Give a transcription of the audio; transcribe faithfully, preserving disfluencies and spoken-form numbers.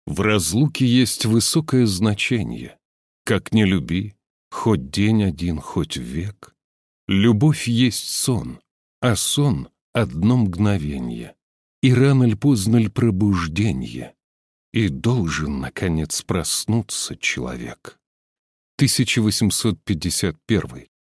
В разлуке есть высокое значение. Как не люби, хоть день один, хоть век. Любовь есть сон, а сон — одно мгновенье. И рано ль поздно ль пробужденье. И должен, наконец, проснуться человек. тысяча восемьсот пятьдесят первый.